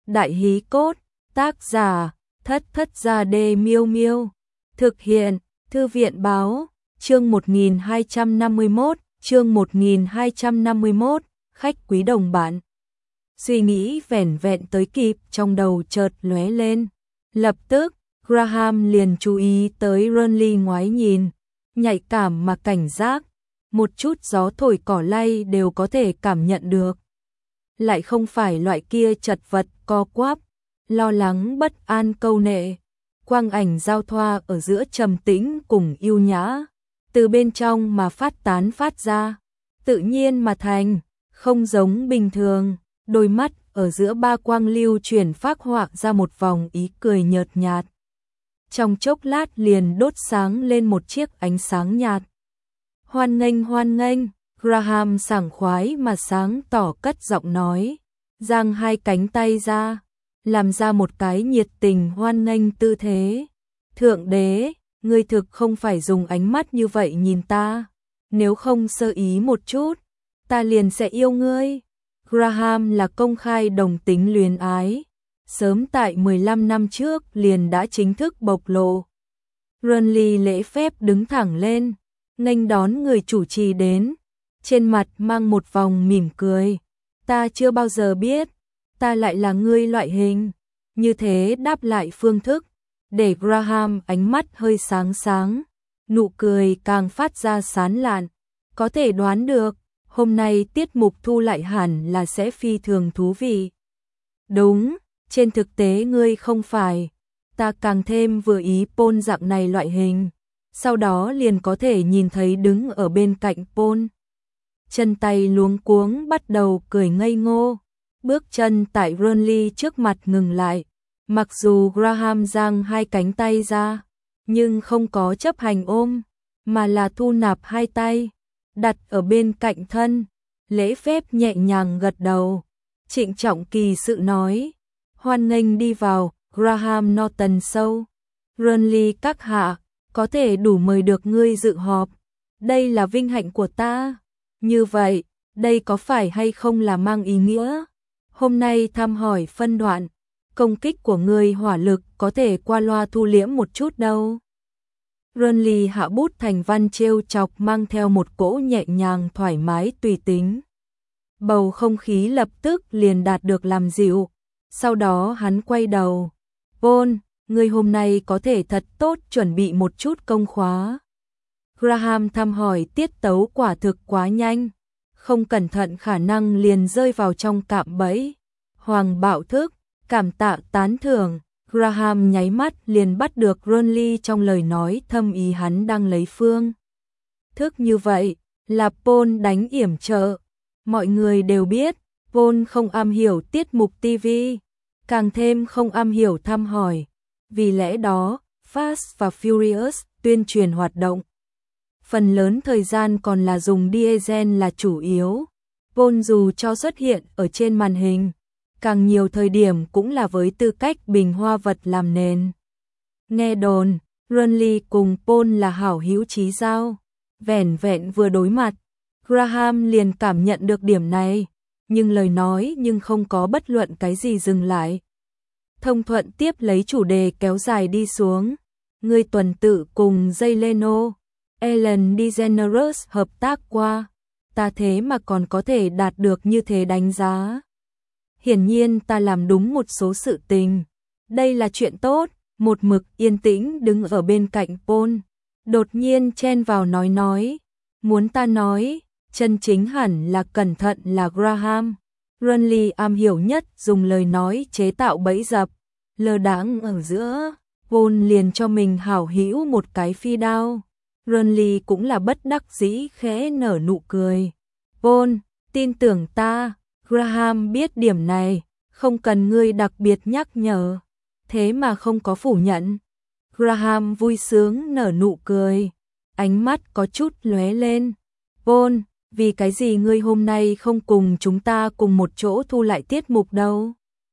Đại hí cốt, tác giả, Thất Thất Gia Đê Miêu Miêu. Thực hiện, Thư viện báo, chương 1251, khách quý đồng bạn. Suy nghĩ vẻn vẹn tới kịp trong đầu chợt lóe lên. Lập tức, Graham liền chú ý tới Renly ngoái nhìn, nhạy cảm mà cảnh giác, một chút gió thổi cỏ lay đều có thể cảm nhận được. Lại không phải loại kia chật vật co quắp, lo lắng bất an câu nệ, quang ảnh giao thoa ở giữa trầm tĩnh cùng yêu nhã, từ bên trong mà phát tán phát ra, tự nhiên mà thành, không giống bình thường, đôi mắt ở giữa ba quang lưu chuyển phác họa ra một vòng ý cười nhợt nhạt. Trong chốc lát liền đốt sáng lên một chiếc ánh sáng nhạt. Hoan nghênh, Graham sảng khoái mà sáng tỏ cất giọng nói, giang hai cánh tay ra, làm ra một cái nhiệt tình hoan nghênh tư thế. Thượng đế, ngươi thực không phải dùng ánh mắt như vậy nhìn ta, nếu không sơ ý một chút, ta liền sẽ yêu ngươi. Graham là công khai đồng tính luyến ái, sớm tại 15 năm trước liền đã chính thức bộc lộ. Renly lễ phép đứng thẳng lên, nghênh đón người chủ trì đến, trên mặt mang một vòng mỉm cười. Ta chưa bao giờ biết, ta lại là ngươi loại hình. Như thế đáp lại phương thức, để Graham ánh mắt hơi sáng sáng, nụ cười càng phát ra sán lạn. Có thể đoán được, hôm nay tiết mục thu lại hẳn là sẽ phi thường thú vị. Đúng, trên thực tế ngươi không phải, ta càng thêm vừa ý Paul dạng này loại hình. Sau đó liền có thể nhìn thấy đứng ở bên cạnh Paul. Chân tay luống cuống bắt đầu cười ngây ngô, bước chân tại Renly trước mặt ngừng lại. Mặc dù Graham giang hai cánh tay ra, nhưng không có chấp hành ôm, mà là thu nạp hai tay, đặt ở bên cạnh thân, lễ phép nhẹ nhàng gật đầu, trịnh trọng kỳ sự nói, hoan nghênh đi vào, Graham Norton Show. Renly các hạ, có thể đủ mời được ngươi dự họp, đây là vinh hạnh của ta. Như vậy, đây có phải hay không là mang ý nghĩa? Hôm nay thăm hỏi phân đoạn, công kích của ngươi hỏa lực có thể qua loa thu liễm một chút đâu. Renly hạ bút thành văn trêu chọc mang theo một cỗ nhẹ nhàng thoải mái tùy tính. Bầu không khí lập tức liền đạt được làm dịu. Sau đó hắn quay đầu. Paul, ngươi hôm nay có thể thật tốt chuẩn bị một chút công khóa. Graham thăm hỏi tiết tấu quả thực quá nhanh. Không cẩn thận khả năng liền rơi vào trong cạm bẫy. Hoàng bạo thức, cảm tạ tán thưởng. Graham nháy mắt liền bắt được Renly trong lời nói thâm ý hắn đang lấy phương thức như vậy, là Paul đánh yểm trợ. Mọi người đều biết, Paul không am hiểu tiết mục TV, càng thêm không am hiểu thăm hỏi. Vì lẽ đó, Fast và Furious tuyên truyền hoạt động, phần lớn thời gian còn là dùng diesel là chủ yếu. Paul dù cho xuất hiện ở trên màn hình, càng nhiều thời điểm cũng là với tư cách bình hoa vật làm nền. Nghe đồn, Renly cùng Paul là hảo hữu chí giao, vẻn vẹn vừa đối mặt, Graham liền cảm nhận được điểm này, nhưng lời nói nhưng không có bất luận cái gì dừng lại. Thông thuận tiếp lấy chủ đề kéo dài đi xuống, ngươi tuần tự cùng Jay Leno, Ellen DeGeneres hợp tác qua, ta thế mà còn có thể đạt được như thế đánh giá. Hiển nhiên ta làm đúng một số sự tình. Đây là chuyện tốt. Một mực yên tĩnh đứng ở bên cạnh Paul, đột nhiên chen vào nói. Muốn ta nói, chân chính hẳn là cẩn thận là Graham. Renly am hiểu nhất dùng lời nói chế tạo bẫy dập. Lơ đãng ở giữa, Paul liền cho mình hảo hữu một cái phi đao. Renly cũng là bất đắc dĩ khẽ nở nụ cười. Paul, tin tưởng ta. Graham biết điểm này, không cần ngươi đặc biệt nhắc nhở, thế mà không có phủ nhận. Graham vui sướng nở nụ cười, ánh mắt có chút lóe lên. Paul, vì cái gì ngươi hôm nay không cùng chúng ta cùng một chỗ thu lại tiết mục đâu?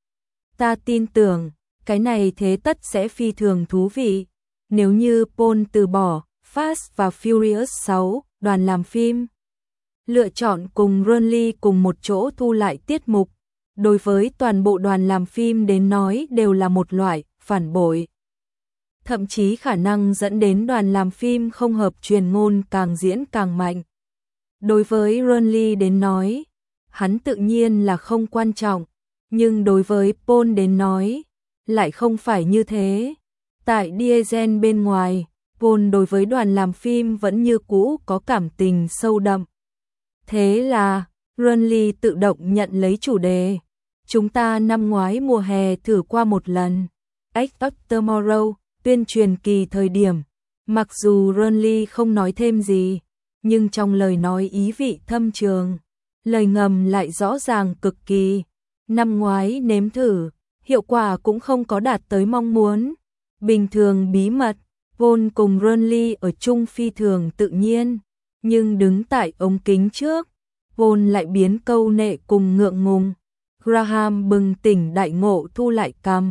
Ta tin tưởng, cái này thế tất sẽ phi thường thú vị. Nếu như Paul từ bỏ Fast và Furious 6, đoàn làm phim, lựa chọn cùng Renly cùng một chỗ thu lại tiết mục, đối với toàn bộ đoàn làm phim đến nói đều là một loại phản bội. Thậm chí khả năng dẫn đến đoàn làm phim không hợp truyền ngôn càng diễn càng mạnh. Đối với Renly đến nói, hắn tự nhiên là không quan trọng, nhưng đối với Paul đến nói, lại không phải như thế. Tại Diesel bên ngoài, Paul đối với đoàn làm phim vẫn như cũ có cảm tình sâu đậm. Thế là, Renly tự động nhận lấy chủ đề. Chúng ta năm ngoái mùa hè thử qua một lần. X of Tomorrow, tuyên truyền kỳ thời điểm. Mặc dù Renly không nói thêm gì, nhưng trong lời nói ý vị thâm trường. Lời ngầm lại rõ ràng cực kỳ. Năm ngoái nếm thử, hiệu quả cũng không có đạt tới mong muốn. Bình thường bí mật, Paul cùng Renly ở chung phi thường tự nhiên. Nhưng đứng tại ống kính trước, Paul lại biến câu nệ cùng ngượng ngùng. Graham bừng tỉnh đại ngộ thu lại cằm.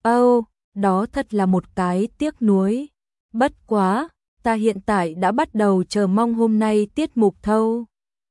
Đó thật là một cái tiếc nuối. Bất quá, ta hiện tại đã bắt đầu chờ mong hôm nay tiết mục thâu.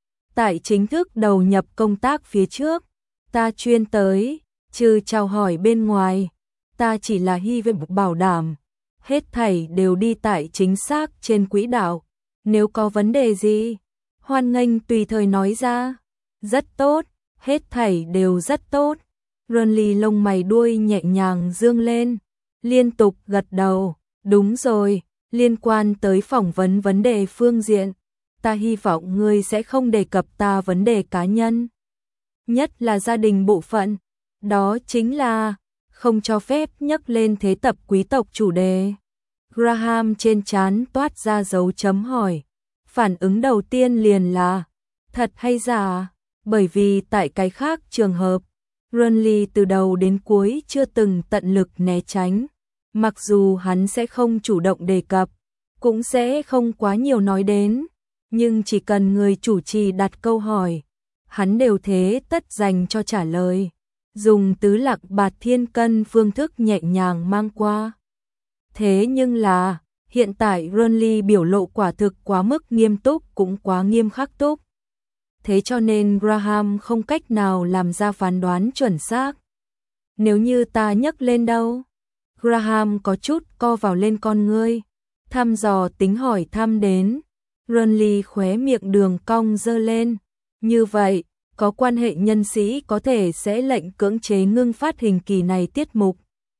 Tại chính thức đầu nhập công tác phía trước, ta chuyên tới, trừ chào hỏi bên ngoài, ta chỉ là hy vọng bảo đảm. Hết thảy đều đi tại chính xác trên quỹ đạo. Nếu có vấn đề gì, hoan nghênh tùy thời nói ra. Rất tốt, hết thảy đều rất tốt. Renly lông mày đuôi nhẹ nhàng dương lên, liên tục gật đầu. Đúng rồi, liên quan tới phỏng vấn vấn đề phương diện, ta hy vọng ngươi sẽ không đề cập ta vấn đề cá nhân. Nhất là gia đình bộ phận, đó chính là không cho phép nhắc lên thế tập quý tộc chủ đề. Graham trên trán toát ra dấu chấm hỏi. Phản ứng đầu tiên liền là thật hay giả, bởi vì tại cái khác trường hợp, Renly từ đầu đến cuối chưa từng tận lực né tránh. Mặc dù hắn sẽ không chủ động đề cập, cũng sẽ không quá nhiều nói đến, nhưng chỉ cần người chủ trì đặt câu hỏi, hắn đều thế tất dành cho trả lời, dùng tứ lạc bạt thiên cân phương thức nhẹ nhàng mang qua. Thế nhưng là, hiện tại Renly biểu lộ quả thực quá mức nghiêm túc cũng quá nghiêm khắc túc. Thế cho nên Graham không cách nào làm ra phán đoán chuẩn xác. Nếu như ta nhắc lên đâu? Graham có chút co vào lên con ngươi, thăm dò tính hỏi thăm đến. Renly khóe miệng đường cong dơ lên. Như vậy, có quan hệ nhân sĩ có thể sẽ lệnh cưỡng chế ngưng phát hình kỳ này tiết mục.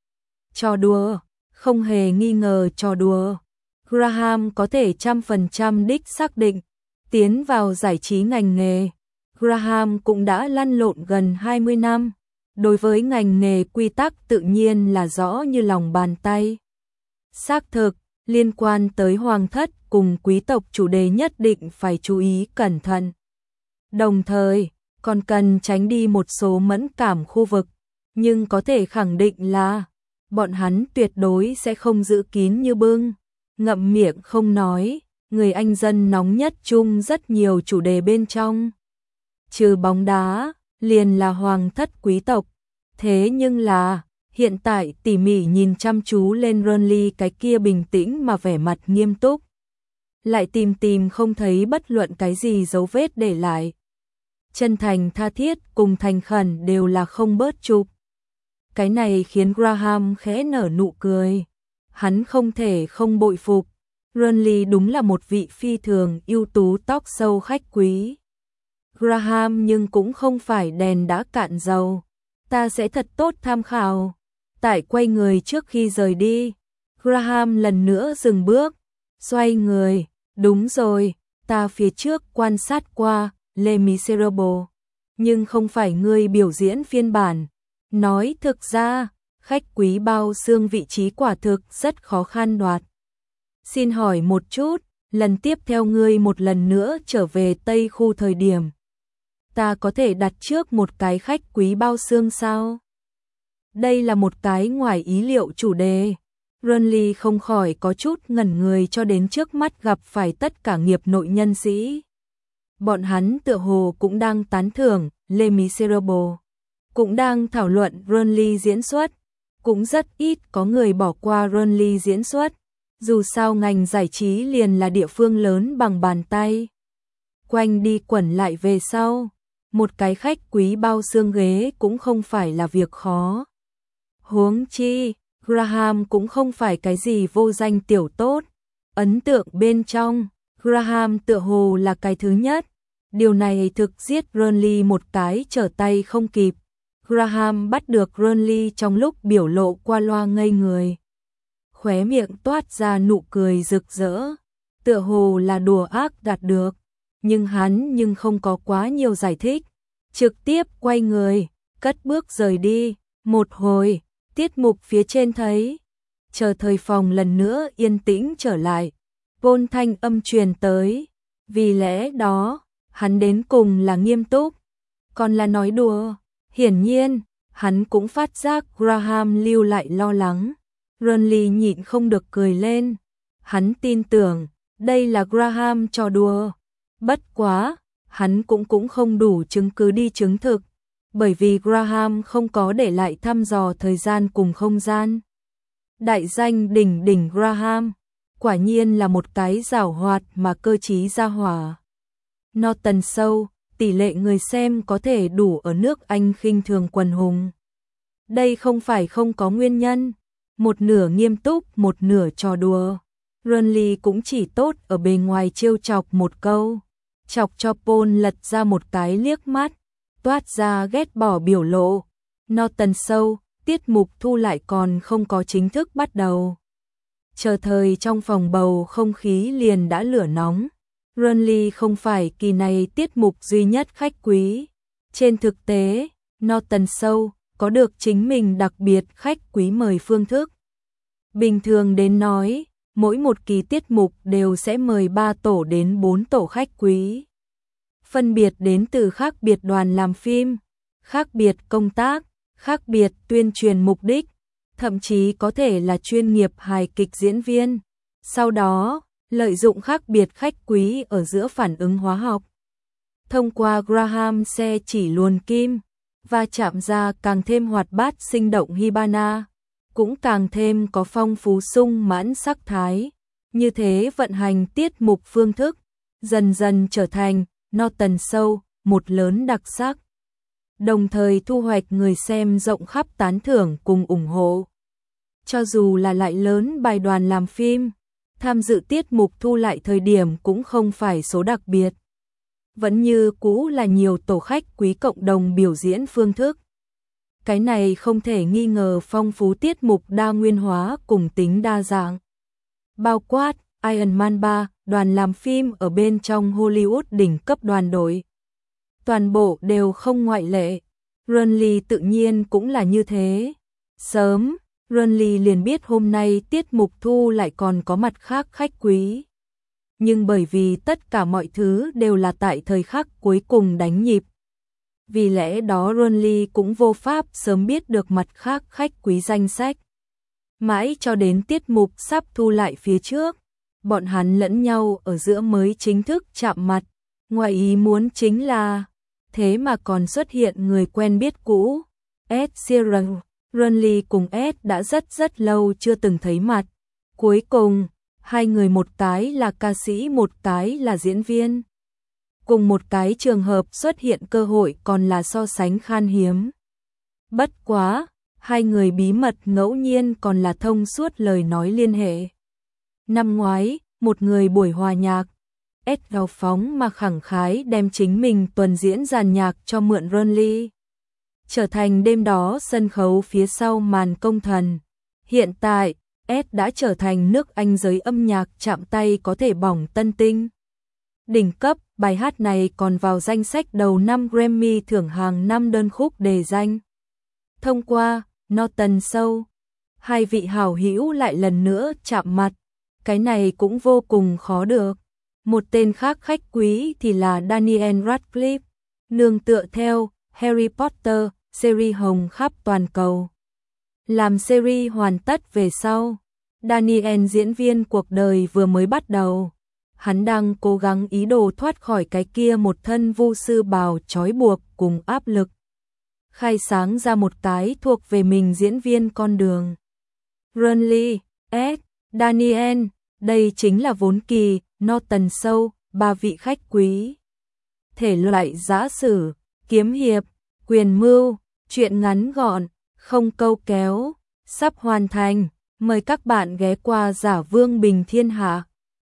Trò đùa, không hề nghi ngờ trò đùa. Graham có thể 100% đích xác định, tiến vào giải trí ngành nghề. Graham cũng đã lăn lộn gần 20 năm. Đối với ngành nghề quy tắc tự nhiên là rõ như lòng bàn tay. Xác thực, liên quan tới hoàng thất cùng quý tộc chủ đề nhất định phải chú ý cẩn thận. Đồng thời, còn cần tránh đi một số mẫn cảm khu vực, nhưng có thể khẳng định là bọn hắn tuyệt đối sẽ không giữ kín như bưng, ngậm miệng không nói. Người Anh dân nóng nhất chung rất nhiều chủ đề bên trong. Trừ bóng đá, liền là hoàng thất quý tộc. Thế nhưng là, hiện tại tỉ mỉ nhìn chăm chú lên Renly cái kia bình tĩnh mà vẻ mặt nghiêm túc. Lại tìm không thấy bất luận cái gì dấu vết để lại. Chân thành tha thiết cùng thành khẩn đều là không bớt chụp. Cái này khiến Graham khẽ nở nụ cười. Hắn không thể không bội phục. Renly đúng là một vị phi thường ưu tú talk show khách quý. Graham nhưng cũng không phải đèn đã cạn dầu. Ta sẽ thật tốt tham khảo. Tại quay người trước khi rời đi, Graham lần nữa dừng bước, xoay người. Đúng rồi, ta phía trước quan sát qua Les Miserables, nhưng không phải ngươi biểu diễn phiên bản. Nói thực ra, khách quý bao xương vị trí quả thực rất khó khăn đoạt. Xin hỏi một chút, lần tiếp theo ngươi một lần nữa trở về Tây khu thời điểm, ta có thể đặt trước một cái khách quý bao xương sao? Đây là một cái ngoài ý liệu chủ đề. Renly không khỏi có chút ngẩn người cho đến trước mắt gặp phải tất cả nghiệp nội nhân sĩ. Bọn hắn tựa hồ cũng đang tán thưởng Les Miserables, cũng đang thảo luận Renly diễn xuất, cũng rất ít có người bỏ qua Renly diễn xuất. Dù sao ngành giải trí liền là địa phương lớn bằng bàn tay. Quanh đi quẩn lại về sau, một cái khách quý bao xương ghế cũng không phải là việc khó. Huống chi, Graham cũng không phải cái gì vô danh tiểu tốt. Ấn tượng bên trong, Graham tựa hồ là cái thứ nhất. Điều này thực giết Burnley một cái trở tay không kịp. Graham bắt được Burnley trong lúc biểu lộ qua loa ngây người. Khóe miệng toát ra nụ cười rực rỡ. Tựa hồ là đùa ác đạt được. Nhưng hắn không có quá nhiều giải thích. Trực tiếp quay người, cất bước rời đi. Một hồi, tiết mục phía trên thấy. Chờ thời phòng lần nữa yên tĩnh trở lại. Paul thanh âm truyền tới. Vì lẽ đó, hắn đến cùng là nghiêm túc. Còn là nói đùa. Hiển nhiên, hắn cũng phát giác Graham lưu lại lo lắng. Burnley nhịn không được cười lên. Hắn tin tưởng, đây là Graham trò đùa. Bất quá, hắn cũng không đủ chứng cứ đi chứng thực. Bởi vì Graham không có để lại thăm dò thời gian cùng không gian. Đại danh đỉnh đỉnh Graham, quả nhiên là một cái giảo hoạt mà cơ trí ra hỏa. Norton Show, tỷ lệ người xem có thể đủ ở nước Anh khinh thường quần hùng. Đây không phải không có nguyên nhân, một nửa nghiêm túc, một nửa trò đùa. Burnley cũng chỉ tốt ở bề ngoài trêu chọc một câu, chọc cho Paul lật ra một cái liếc mắt, toát ra ghét bỏ biểu lộ. Norton Show, tiết mục thu lại còn không có chính thức bắt đầu. Chờ thời trong phòng bầu không khí liền đã lửa nóng. Burnley không phải kỳ này tiết mục duy nhất khách quý. Trên thực tế, Norton Show có được chính mình đặc biệt khách quý mời phương thức. Bình thường đến nói, mỗi một kỳ tiết mục đều sẽ mời 3 tổ đến 4 tổ khách quý. Phân biệt đến từ khác biệt đoàn làm phim, khác biệt công tác, khác biệt tuyên truyền mục đích, thậm chí có thể là chuyên nghiệp hài kịch diễn viên. Sau đó, lợi dụng khác biệt khách quý ở giữa phản ứng hóa học. Thông qua Graham xe chỉ luồn kim, và chạm ra càng thêm hoạt bát sinh động Hibana, cũng càng thêm có phong phú sung mãn sắc thái. Như thế vận hành tiết mục phương thức, dần dần trở thành Norton Show, một lớn đặc sắc. Đồng thời thu hoạch người xem rộng khắp tán thưởng cùng ủng hộ. Cho dù là lại lớn bài đoàn làm phim, tham dự tiết mục thu lại thời điểm cũng không phải số đặc biệt. Vẫn như cũ là nhiều tổ khách quý cộng đồng biểu diễn phương thức. Cái này không thể nghi ngờ phong phú tiết mục đa nguyên hóa cùng tính đa dạng. Bao quát, Iron Man 3, đoàn làm phim ở bên trong Hollywood đỉnh cấp đoàn đội. Toàn bộ đều không ngoại lệ. Burnley tự nhiên cũng là như thế. Sớm, Burnley liền biết hôm nay tiết mục thu lại còn có mặt khác khách quý. Nhưng bởi vì tất cả mọi thứ đều là tại thời khắc cuối cùng đánh nhịp. Vì lẽ đó Burnley cũng vô pháp sớm biết được mặt khác khách quý danh sách. Mãi cho đến tiết mục sắp thu lại phía trước, bọn hắn lẫn nhau ở giữa mới chính thức chạm mặt. Ngoài ý muốn chính là, thế mà còn xuất hiện người quen biết cũ, Ed Sheeran. Burnley cùng Ed đã rất lâu chưa từng thấy mặt. Cuối cùng, hai người một cái là ca sĩ một cái là diễn viên. Cùng một cái trường hợp xuất hiện cơ hội còn là so sánh khan hiếm. Bất quá, hai người bí mật ngẫu nhiên còn là thông suốt lời nói liên hệ. Năm ngoái, một người buổi hòa nhạc, Ed hào phóng mà khẳng khái đem chính mình tuần diễn dàn nhạc cho mượn Burnley. Trở thành đêm đó sân khấu phía sau màn công thần. Hiện tại, Ed đã trở thành nước Anh giới âm nhạc chạm tay có thể bỏng tân tinh. Đỉnh cấp, bài hát này còn vào danh sách đầu năm Grammy thưởng hàng năm đơn khúc đề danh. Thông qua Norton Show, hai vị hảo hữu lại lần nữa chạm mặt. Cái này cũng vô cùng khó được. Một tên khác khách quý thì là Daniel Radcliffe, nương tựa theo Harry Potter, series hồng khắp toàn cầu. Làm series hoàn tất về sau, Daniel diễn viên cuộc đời vừa mới bắt đầu. Hắn đang cố gắng ý đồ thoát khỏi cái kia một thân vu sư bào trói buộc cùng áp lực. Khai sáng ra một cái thuộc về mình diễn viên con đường. Burnley, Ed, Daniel, đây chính là vốn kỳ Norton Show, ba vị khách quý. Thể loại giã sử, kiếm hiệp, quyền mưu, chuyện ngắn gọn, không câu kéo, sắp hoàn thành. Mời các bạn ghé qua Giả Vương Bình Thiên Hạ.